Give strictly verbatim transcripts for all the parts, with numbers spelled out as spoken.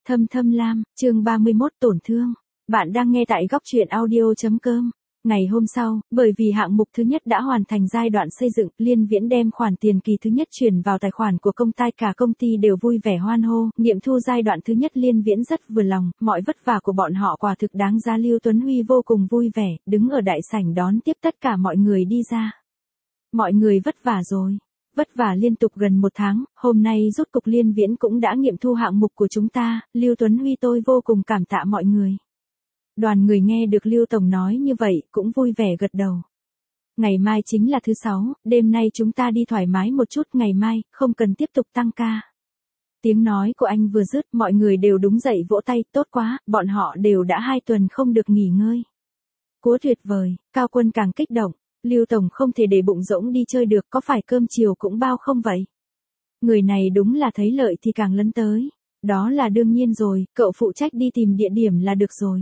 Thâm Thâm Lam, chương ba mươi mốt tổn thương. Bạn đang nghe tại góc truyện audio chấm com. Ngày hôm sau, bởi vì hạng mục thứ nhất đã hoàn thành giai đoạn xây dựng, Liên Viễn đem khoản tiền kỳ thứ nhất chuyển vào tài khoản của công ty, cả công ty đều vui vẻ hoan hô, nghiệm thu giai đoạn thứ nhất Liên Viễn rất vừa lòng, mọi vất vả của bọn họ quả thực đáng giá. Lưu Tuấn Huy vô cùng vui vẻ, đứng ở đại sảnh đón tiếp tất cả mọi người đi ra. Mọi người vất vả rồi. Vất vả liên tục gần một tháng, hôm nay rốt cục Liên Viễn cũng đã nghiệm thu hạng mục của chúng ta, Lưu Tuấn Huy tôi vô cùng cảm tạ mọi người. Đoàn người nghe được Lưu Tổng nói như vậy, cũng vui vẻ gật đầu. Ngày mai chính là thứ sáu, đêm nay chúng ta đi thoải mái một chút, ngày mai, không cần tiếp tục tăng ca. Tiếng nói của anh vừa dứt, mọi người đều đúng dậy vỗ tay, tốt quá, bọn họ đều đã hai tuần không được nghỉ ngơi. Quá tuyệt vời, Cao Quân càng kích động. Lưu Tổng không thể để bụng rỗng đi chơi được, có phải cơm chiều cũng bao không vậy? Người này đúng là thấy lợi thì càng lấn tới. Đó là đương nhiên rồi, cậu phụ trách đi tìm địa điểm là được rồi.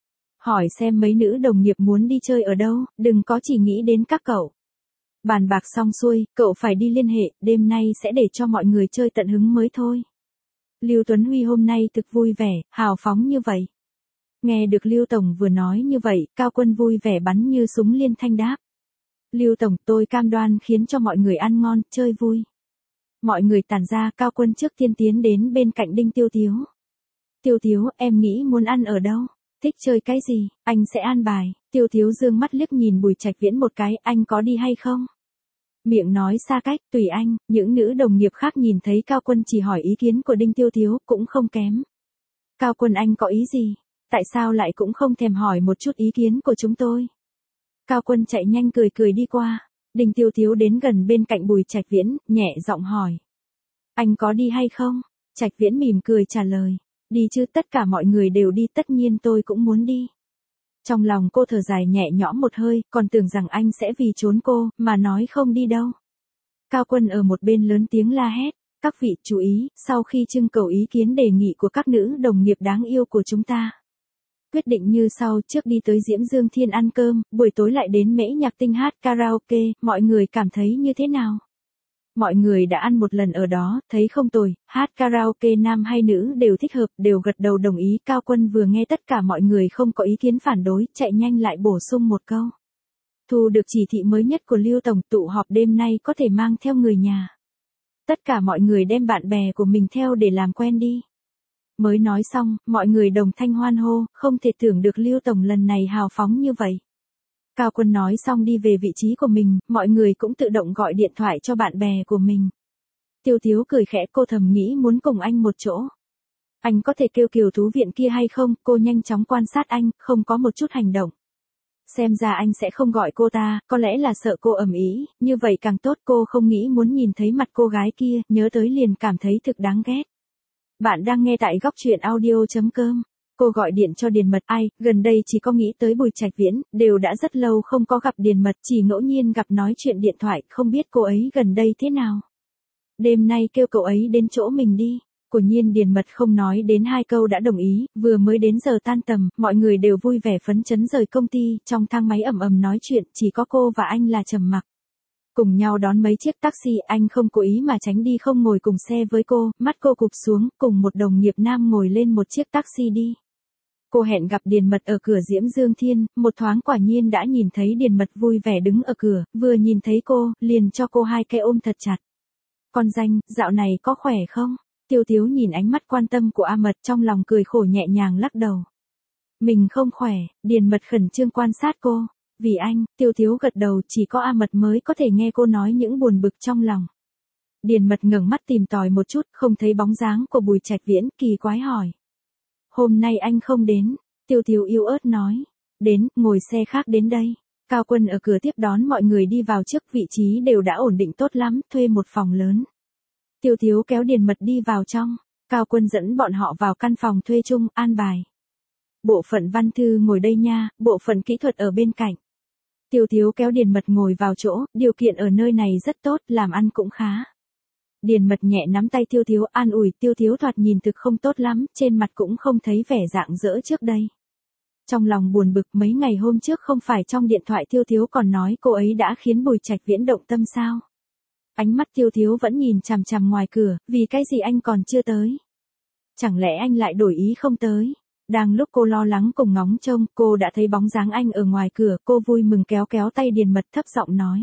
Hỏi xem mấy nữ đồng nghiệp muốn đi chơi ở đâu, đừng có chỉ nghĩ đến các cậu. Bàn bạc xong xuôi, cậu phải đi liên hệ, đêm nay sẽ để cho mọi người chơi tận hứng mới thôi. Lưu Tuấn Huy hôm nay thực vui vẻ, hào phóng như vậy. Nghe được Lưu Tổng vừa nói như vậy, Cao Quân vui vẻ bắn như súng liên thanh đáp. Lưu Tổng, tôi cam đoan khiến cho mọi người ăn ngon, chơi vui. Mọi người tản ra, Cao Quân trước tiên tiến đến bên cạnh Đinh Tiêu Tiếu. Tiêu Tiếu, em nghĩ muốn ăn ở đâu? Thích chơi cái gì? Anh sẽ an bài. Tiêu Tiếu dương mắt liếc nhìn Bùi Trạch Viễn một cái, anh có đi hay không? Miệng nói xa cách, tùy anh. Những nữ đồng nghiệp khác nhìn thấy Cao Quân chỉ hỏi ý kiến của Đinh Tiêu Tiếu, cũng không kém. Cao Quân, anh có ý gì? Tại sao lại cũng không thèm hỏi một chút ý kiến của chúng tôi? Cao Quân chạy nhanh cười cười đi qua. Đinh Tiêu Tiếu đến gần bên cạnh Bùi Trạch Viễn, nhẹ giọng hỏi. Anh có đi hay không? Trạch Viễn mỉm cười trả lời. Đi chứ, tất cả mọi người đều đi, tất nhiên tôi cũng muốn đi. Trong lòng cô thở dài nhẹ nhõm một hơi, còn tưởng rằng anh sẽ vì trốn cô, mà nói không đi đâu. Cao Quân ở một bên lớn tiếng la hét. Các vị chú ý, sau khi trưng cầu ý kiến đề nghị của các nữ đồng nghiệp đáng yêu của chúng ta. Quyết định như sau, trước đi tới Diễm Dương Thiên ăn cơm, buổi tối lại đến Mễ Nhạc Tinh hát karaoke, mọi người cảm thấy như thế nào? Mọi người đã ăn một lần ở đó, thấy không tồi, hát karaoke nam hay nữ đều thích hợp, đều gật đầu đồng ý. Cao Quân vừa nghe tất cả mọi người không có ý kiến phản đối, chạy nhanh lại bổ sung một câu. Thu được chỉ thị mới nhất của Lưu Tổng, tụ họp đêm nay có thể mang theo người nhà. Tất cả mọi người đem bạn bè của mình theo để làm quen đi. Mới nói xong, mọi người đồng thanh hoan hô, không thể tưởng được Lưu Tổng lần này hào phóng như vậy. Cao Quân nói xong đi về vị trí của mình, mọi người cũng tự động gọi điện thoại cho bạn bè của mình. Tiêu Tiếu cười khẽ, cô thầm nghĩ muốn cùng anh một chỗ. Anh có thể kêu Kiều Tú Viện kia hay không? Cô nhanh chóng quan sát anh, không có một chút hành động. Xem ra anh sẽ không gọi cô ta, có lẽ là sợ cô ầm ĩ, như vậy càng tốt. Cô không nghĩ muốn nhìn thấy mặt cô gái kia, nhớ tới liền cảm thấy thực đáng ghét. Bạn đang nghe tại góc truyện audio chấm com. Cô gọi điện cho Điền Mật, ai, gần đây chỉ có nghĩ tới Bùi Trạch Viễn, đều đã rất lâu không có gặp Điền Mật, chỉ ngẫu nhiên gặp nói chuyện điện thoại, không biết cô ấy gần đây thế nào. Đêm nay kêu cậu ấy đến chỗ mình đi. Quả nhiên Điền Mật không nói đến hai câu đã đồng ý, vừa mới đến giờ tan tầm, mọi người đều vui vẻ phấn chấn rời công ty, trong thang máy ầm ầm nói chuyện, chỉ có cô và anh là trầm mặc. Cùng nhau đón mấy chiếc taxi, anh không cố ý mà tránh đi không ngồi cùng xe với cô, mắt cô cụp xuống, cùng một đồng nghiệp nam ngồi lên một chiếc taxi đi. Cô hẹn gặp Điền Mật ở cửa Diễm Dương Thiên, một thoáng quả nhiên đã nhìn thấy Điền Mật vui vẻ đứng ở cửa, vừa nhìn thấy cô, liền cho cô hai cái ôm thật chặt. Con danh, dạo này có khỏe không? Tiêu Tiếu nhìn ánh mắt quan tâm của A Mật trong lòng cười khổ nhẹ nhàng lắc đầu. Mình không khỏe, Điền Mật khẩn trương quan sát cô. Vì anh, Tiêu Tiếu gật đầu, chỉ có A Mật mới có thể nghe cô nói những buồn bực trong lòng. Điền Mật ngẩng mắt tìm tòi một chút, không thấy bóng dáng của Bùi Trạch Viễn, kỳ quái hỏi. Hôm nay anh không đến, Tiêu Tiếu yếu ớt nói. Đến, ngồi xe khác đến đây. Cao Quân ở cửa tiếp đón mọi người đi vào trước, vị trí đều đã ổn định tốt lắm, thuê một phòng lớn. Tiêu Tiếu kéo Điền Mật đi vào trong, Cao Quân dẫn bọn họ vào căn phòng thuê chung, an bài. Bộ phận văn thư ngồi đây nha, bộ phận kỹ thuật ở bên cạnh. Tiêu Tiếu kéo Điền Mật ngồi vào chỗ, điều kiện ở nơi này rất tốt, làm ăn cũng khá. Điền Mật nhẹ nắm tay Tiêu Tiếu an ủi, Tiêu Tiếu thoạt nhìn thực không tốt lắm, trên mặt cũng không thấy vẻ rạng rỡ trước đây. Trong lòng buồn bực, mấy ngày hôm trước không phải trong điện thoại Tiêu Tiếu còn nói cô ấy đã khiến Bùi Trạch Viễn động tâm sao? Ánh mắt Tiêu Tiếu vẫn nhìn chằm chằm ngoài cửa, vì cái gì anh còn chưa tới? Chẳng lẽ anh lại đổi ý không tới? Đang lúc cô lo lắng cùng ngóng trông, cô đã thấy bóng dáng anh ở ngoài cửa, cô vui mừng kéo kéo tay Điền Mật thấp giọng nói.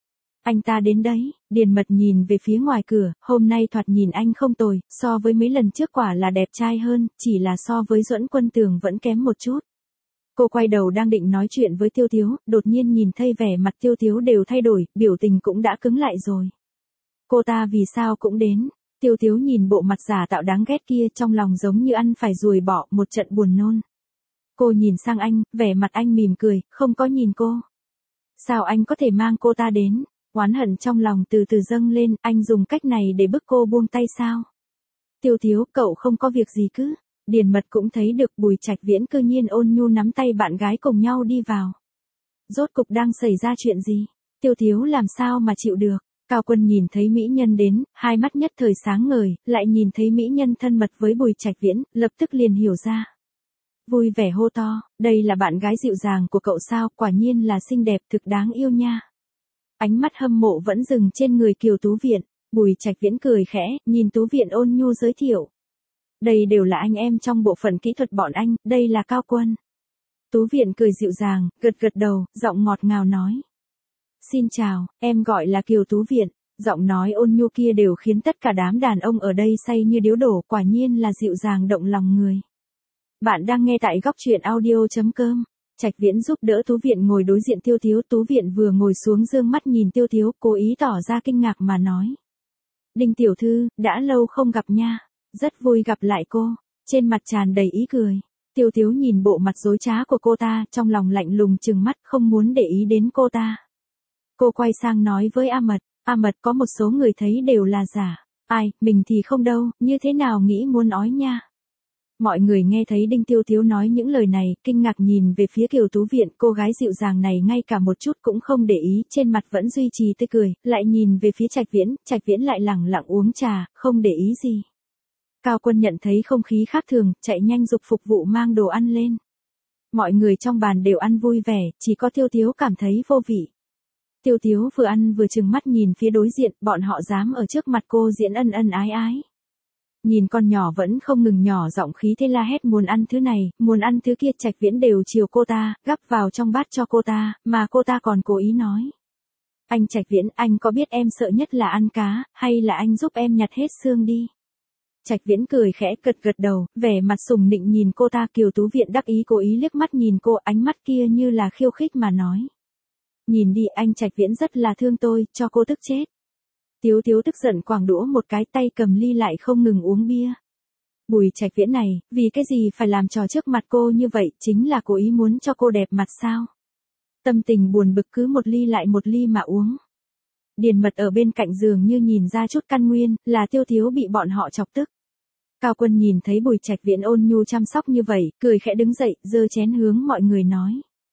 Anh ta đến đấy. Điền Mật nhìn về phía ngoài cửa, hôm nay thoạt nhìn anh không tồi, so với mấy lần trước quả là đẹp trai hơn, chỉ là so với Duẫn Quân Tường vẫn kém một chút. Cô quay đầu đang định nói chuyện với Tiêu Tiếu, đột nhiên nhìn thấy vẻ mặt Tiêu Tiếu đều thay đổi, biểu tình cũng đã cứng lại rồi. Cô ta vì sao cũng đến? Tiêu Tiếu nhìn bộ mặt giả tạo đáng ghét kia, trong lòng giống như ăn phải ruồi bọ, một trận buồn nôn. Cô nhìn sang anh, vẻ mặt anh mỉm cười, không có nhìn cô. Sao anh có thể mang cô ta đến? Oán hận trong lòng từ từ dâng lên, anh dùng cách này để bức cô buông tay sao? Tiêu Tiếu, cậu không có việc gì cứ? Điền Mật cũng thấy được Bùi Trạch Viễn cư nhiên ôn nhu nắm tay bạn gái cùng nhau đi vào. Rốt cục đang xảy ra chuyện gì? Tiêu Tiếu làm sao mà chịu được? Cao Quân nhìn thấy mỹ nhân đến, hai mắt nhất thời sáng ngời, lại nhìn thấy mỹ nhân thân mật với Bùi Trạch Viễn, lập tức liền hiểu ra. Vui vẻ hô to, đây là bạn gái dịu dàng của cậu sao, quả nhiên là xinh đẹp thực đáng yêu nha. Ánh mắt hâm mộ vẫn dừng trên người Kiều Tú Viện, Bùi Trạch Viễn cười khẽ, nhìn Tú Viện ôn nhu giới thiệu. Đây đều là anh em trong bộ phận kỹ thuật bọn anh, đây là Cao Quân. Tú Viện cười dịu dàng, gật gật đầu, giọng ngọt ngào nói. Xin chào, em gọi là Kiều Tú Viện. Giọng nói ôn nhu kia đều khiến tất cả đám đàn ông ở đây say như điếu đổ, quả nhiên là dịu dàng động lòng người. Bạn đang nghe tại góc truyện audio chấm com. Trạch Viễn giúp đỡ Tú Viện ngồi đối diện Tiêu Tiếu, Tú Viện vừa ngồi xuống dương mắt nhìn Tiêu Tiếu, cố ý tỏ ra kinh ngạc mà nói. Đinh tiểu thư, đã lâu không gặp nha, rất vui gặp lại cô, trên mặt tràn đầy ý cười. Tiêu Tiếu nhìn bộ mặt dối trá của cô ta, trong lòng lạnh lùng trừng mắt, không muốn để ý đến cô ta. Cô quay sang nói với A Mật, A Mật có một số người thấy đều là giả, ai, mình thì không đâu, như thế nào nghĩ muốn ói nha. Mọi người nghe thấy Đinh Tiêu Tiếu nói những lời này, kinh ngạc nhìn về phía Kiều Tú Viện, cô gái dịu dàng này ngay cả một chút cũng không để ý, trên mặt vẫn duy trì tươi cười, lại nhìn về phía Trạch Viễn, Trạch Viễn lại lẳng lặng uống trà, không để ý gì. Cao Quân nhận thấy không khí khác thường, chạy nhanh giục phục vụ mang đồ ăn lên. Mọi người trong bàn đều ăn vui vẻ, chỉ có Tiêu Tiếu cảm thấy vô vị. Tiêu Tiếu vừa ăn vừa trừng mắt nhìn phía đối diện, bọn họ dám ở trước mặt cô diễn ân ân ái ái. Nhìn con nhỏ vẫn không ngừng nhỏ giọng khí thế la hét muốn ăn thứ này, muốn ăn thứ kia, Trạch Viễn đều chiều cô ta, gắp vào trong bát cho cô ta, mà cô ta còn cố ý nói. Anh Trạch Viễn, anh có biết em sợ nhất là ăn cá, hay là anh giúp em nhặt hết xương đi? Trạch Viễn cười khẽ gật gật đầu, vẻ mặt sùng nịnh nhìn cô ta. Kiều Tú Viện đắc ý cố ý liếc mắt nhìn cô, ánh mắt kia như là khiêu khích mà nói. Nhìn đi, anh Trạch Viễn rất là thương tôi, cho cô tức chết. Tiếu Tiếu tức giận quàng đũa một cái, tay cầm ly lại không ngừng uống bia. Bùi Trạch Viễn này, vì cái gì phải làm trò trước mặt cô như vậy, chính là cố ý muốn cho cô đẹp mặt sao? Tâm tình buồn bực cứ một ly lại một ly mà uống. Điền Mật ở bên cạnh giường như nhìn ra chút căn nguyên, là Tiêu Tiếu bị bọn họ chọc tức. Cao Quân nhìn thấy Bùi Trạch Viễn ôn nhu chăm sóc như vậy, cười khẽ đứng dậy, giơ chén hướng mọi người nói.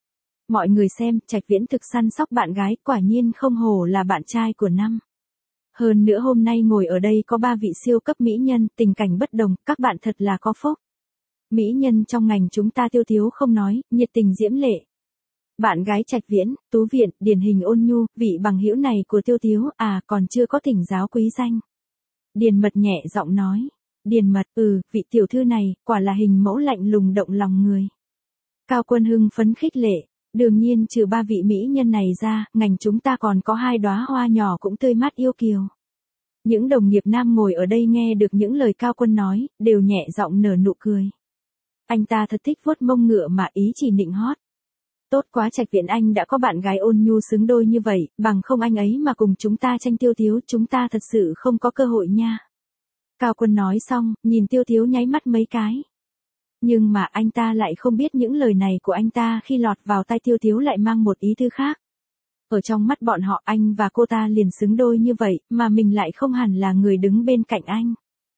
Mọi người xem, Trạch Viễn thực săn sóc bạn gái, quả nhiên không hổ là bạn trai của năm. Hơn nữa hôm nay ngồi ở đây có ba vị siêu cấp mỹ nhân, tình cảnh bất đồng, các bạn thật là có phúc. Mỹ nhân trong ngành chúng ta Tiêu Tiếu không nói, nhiệt tình diễm lệ. Bạn gái Trạch Viễn, Tú Viện, điển hình ôn nhu, vị bằng hữu này của Tiêu Tiếu, à còn chưa có thỉnh giáo quý danh. Điền Mật nhẹ giọng nói. Điền Mật, ừ, vị tiểu thư này, quả là hình mẫu lạnh lùng động lòng người. Cao Quân hưng phấn khích lệ. Đương nhiên trừ ba vị mỹ nhân này ra, ngành chúng ta còn có hai đóa hoa nhỏ cũng tươi mát yêu kiều. Những đồng nghiệp nam ngồi ở đây nghe được những lời Cao Quân nói, đều nhẹ giọng nở nụ cười. Anh ta thật thích vuốt mông ngựa mà ý chỉ nịnh hót. Tốt quá, Trạch Viễn anh đã có bạn gái ôn nhu xứng đôi như vậy, bằng không anh ấy mà cùng chúng ta tranh Tiêu Tiếu, chúng ta thật sự không có cơ hội nha. Cao Quân nói xong, nhìn Tiêu Tiếu nháy mắt mấy cái. Nhưng mà anh ta lại không biết những lời này của anh ta khi lọt vào tai Tiêu Tiếu lại mang một ý tư khác. Ở trong mắt bọn họ anh và cô ta liền xứng đôi như vậy, mà mình lại không hẳn là người đứng bên cạnh anh.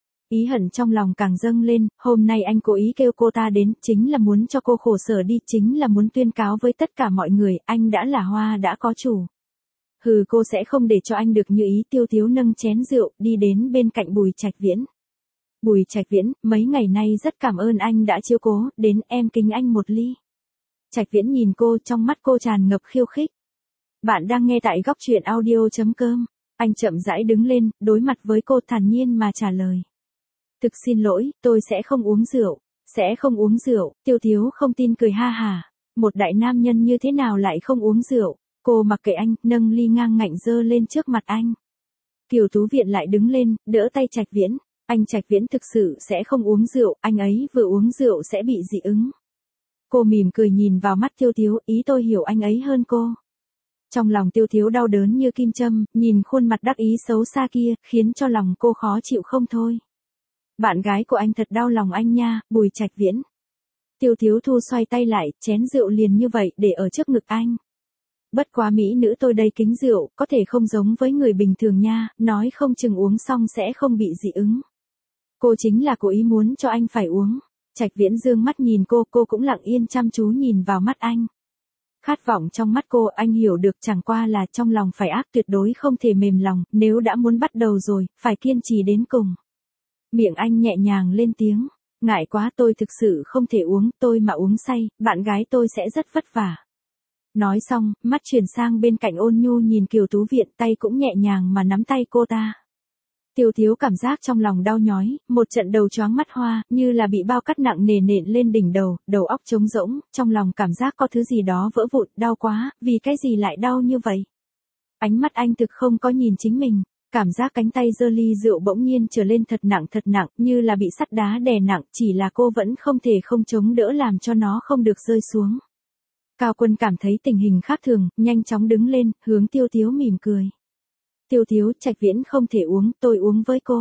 Ý hận trong lòng càng dâng lên, hôm nay anh cố ý kêu cô ta đến, chính là muốn cho cô khổ sở đi, chính là muốn tuyên cáo với tất cả mọi người, anh đã là hoa đã có chủ. Hừ, cô sẽ không để cho anh được như ý. Tiêu Tiếu nâng chén rượu, đi đến bên cạnh Bùi Trạch Viễn. Bùi Trạch Viễn, mấy ngày nay rất cảm ơn anh đã chiếu cố, đến em kính anh một ly. Trạch Viễn nhìn cô, trong mắt cô tràn ngập khiêu khích. Bạn đang nghe tại góc truyện audio chấm com. Anh chậm rãi đứng lên, đối mặt với cô thản nhiên mà trả lời. Thực xin lỗi, tôi sẽ không uống rượu, sẽ không uống rượu, Tiêu Thiếu không tin cười ha hả. Một đại nam nhân như thế nào lại không uống rượu, cô mặc kệ anh, nâng ly ngang ngạnh dơ lên trước mặt anh. Kiều Tú Viện lại đứng lên, đỡ tay Trạch Viễn, anh Trạch Viễn thực sự sẽ không uống rượu, anh ấy vừa uống rượu sẽ bị dị ứng. Cô mỉm cười nhìn vào mắt Tiêu Thiếu, ý tôi hiểu anh ấy hơn cô. Trong lòng Tiêu Thiếu đau đớn như kim châm, nhìn khuôn mặt đắc ý xấu xa kia, khiến cho lòng cô khó chịu không thôi. Bạn gái của anh thật đau lòng anh nha, Bùi Trạch Viễn. Tiêu Thiếu Thu xoay tay lại, chén rượu liền như vậy để ở trước ngực anh. Bất quá mỹ nữ tôi đây kính rượu, có thể không giống với người bình thường nha, nói không chừng uống xong sẽ không bị dị ứng. Cô chính là cố ý muốn cho anh phải uống. Trạch Viễn dương mắt nhìn cô, cô cũng lặng yên chăm chú nhìn vào mắt anh. Khát vọng trong mắt cô anh hiểu được, chẳng qua là trong lòng phải ác, tuyệt đối không thể mềm lòng, nếu đã muốn bắt đầu rồi, phải kiên trì đến cùng. Miệng anh nhẹ nhàng lên tiếng, ngại quá tôi thực sự không thể uống, tôi mà uống say, bạn gái tôi sẽ rất vất vả. Nói xong, mắt chuyển sang bên cạnh Ôn Nhu nhìn Kiều Tú Viện, tay cũng nhẹ nhàng mà nắm tay cô ta. Tiêu Thiếu cảm giác trong lòng đau nhói, một trận đầu choáng mắt hoa, như là bị bao cát nặng nề nện lên đỉnh đầu, đầu óc trống rỗng, trong lòng cảm giác có thứ gì đó vỡ vụn, đau quá, vì cái gì lại đau như vậy? Ánh mắt anh thực không có nhìn chính mình, cảm giác cánh tay giơ ly rượu bỗng nhiên trở lên thật nặng thật nặng, như là bị sắt đá đè nặng, chỉ là cô vẫn không thể không chống đỡ làm cho nó không được rơi xuống. Cao Quân cảm thấy tình hình khác thường, nhanh chóng đứng lên, hướng Tiêu Thiếu mỉm cười. Tiêu Thiếu, Trạch Viễn không thể uống, tôi uống với cô.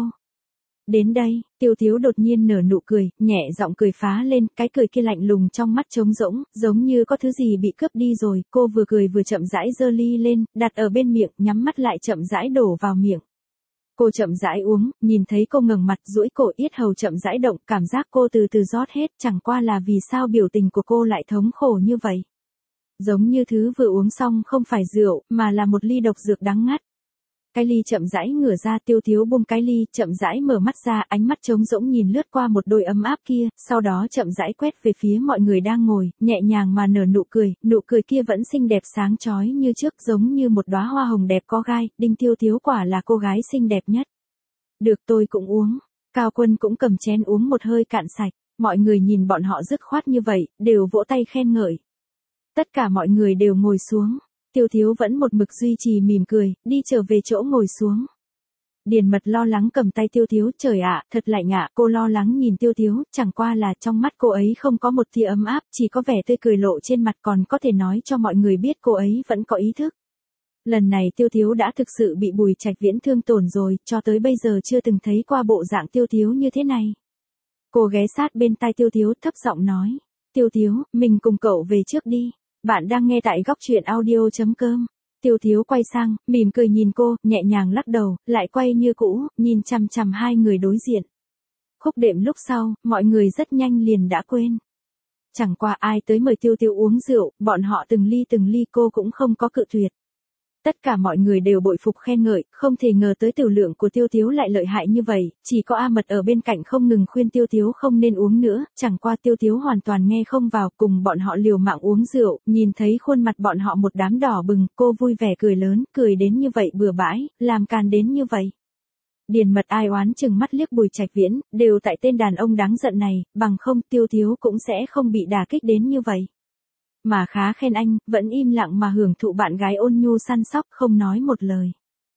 Đến đây, Tiêu Thiếu đột nhiên nở nụ cười, nhẹ giọng cười phá lên, cái cười kia lạnh lùng trong mắt trống rỗng, giống như có thứ gì bị cướp đi rồi, cô vừa cười vừa chậm rãi giơ ly lên, đặt ở bên miệng, nhắm mắt lại chậm rãi đổ vào miệng. Cô chậm rãi uống, nhìn thấy cô ngẩng mặt, duỗi cổ, yết hầu chậm rãi động, cảm giác cô từ từ rót hết, chẳng qua là vì sao biểu tình của cô lại thống khổ như vậy. Giống như thứ vừa uống xong không phải rượu, mà là một ly độc dược đắng ngắt. Cái ly chậm rãi ngửa ra, Tiêu Thiếu buông cái ly, chậm rãi mở mắt ra, ánh mắt trống rỗng nhìn lướt qua một đôi ấm áp kia, sau đó chậm rãi quét về phía mọi người đang ngồi, nhẹ nhàng mà nở nụ cười, nụ cười kia vẫn xinh đẹp sáng chói như trước, giống như một đóa hoa hồng đẹp có gai, Đinh Tiêu Thiếu quả là cô gái xinh đẹp nhất. Được, tôi cũng uống. Cao Quân cũng cầm chén uống một hơi cạn sạch, mọi người nhìn bọn họ dứt khoát như vậy, đều vỗ tay khen ngợi. Tất cả mọi người đều ngồi xuống. Tiêu Thiếu vẫn một mực duy trì mỉm cười, đi trở về chỗ ngồi xuống. Điền Mật lo lắng cầm tay Tiêu Thiếu, trời ạ, thật lạnh ạ, cô lo lắng nhìn Tiêu Thiếu, chẳng qua là trong mắt cô ấy không có một tia ấm áp, chỉ có vẻ tươi cười lộ trên mặt, còn có thể nói cho mọi người biết cô ấy vẫn có ý thức. Lần này Tiêu Thiếu đã thực sự bị Bùi Trạch Viễn thương tổn rồi, cho tới bây giờ chưa từng thấy qua bộ dạng Tiêu Thiếu như thế này. Cô ghé sát bên tai Tiêu Thiếu thấp giọng nói, Tiêu Thiếu, mình cùng cậu về trước đi. Bạn đang nghe tại góc truyện audio chấm com. Tiêu Thiếu quay sang, mỉm cười nhìn cô, nhẹ nhàng lắc đầu, lại quay như cũ, nhìn chằm chằm hai người đối diện. Khúc đệm lúc sau, mọi người rất nhanh liền đã quên. Chẳng qua ai tới mời Tiêu Thiếu uống rượu, bọn họ từng ly từng ly cô cũng không có cự tuyệt. Tất cả mọi người đều bội phục khen ngợi, không thể ngờ tới tiểu lượng của Tiêu Thiếu lại lợi hại như vậy, chỉ có A Mật ở bên cạnh không ngừng khuyên Tiêu Thiếu không nên uống nữa, chẳng qua Tiêu Thiếu hoàn toàn nghe không vào, cùng bọn họ liều mạng uống rượu, nhìn thấy khuôn mặt bọn họ một đám đỏ bừng, cô vui vẻ cười lớn, cười đến như vậy bừa bãi, làm càn đến như vậy. Điền Mật ai oán chừng mắt liếc Bùi Trạch Viễn, đều tại tên đàn ông đáng giận này, bằng không Tiêu Thiếu cũng sẽ không bị đả kích đến như vậy. Mà khá khen anh, vẫn im lặng mà hưởng thụ bạn gái ôn nhu săn sóc, không nói một lời.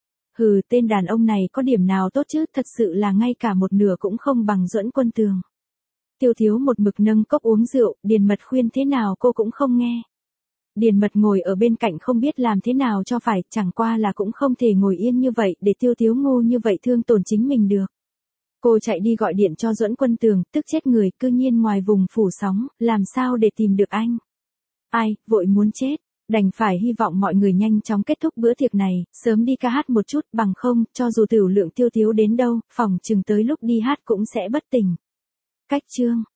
Hừ, tên đàn ông này có điểm nào tốt chứ, thật sự là ngay cả một nửa cũng không bằng Duẫn Quân Tường. Tiêu Thiếu một mực nâng cốc uống rượu, Điền Mật khuyên thế nào cô cũng không nghe. Điền Mật ngồi ở bên cạnh không biết làm thế nào cho phải, chẳng qua là cũng không thể ngồi yên như vậy, để Tiêu Thiếu ngu như vậy thương tổn chính mình được. Cô chạy đi gọi điện cho Duẫn Quân Tường, tức chết người, cư nhiên ngoài vùng phủ sóng, làm sao để tìm được anh. Ai, vội muốn chết, đành phải hy vọng mọi người nhanh chóng kết thúc bữa tiệc này, sớm đi ca hát một chút, bằng không, cho dù tiểu lượng Tiêu Thiếu đến đâu, phòng chừng tới lúc đi hát cũng sẽ bất tỉnh. Cách chương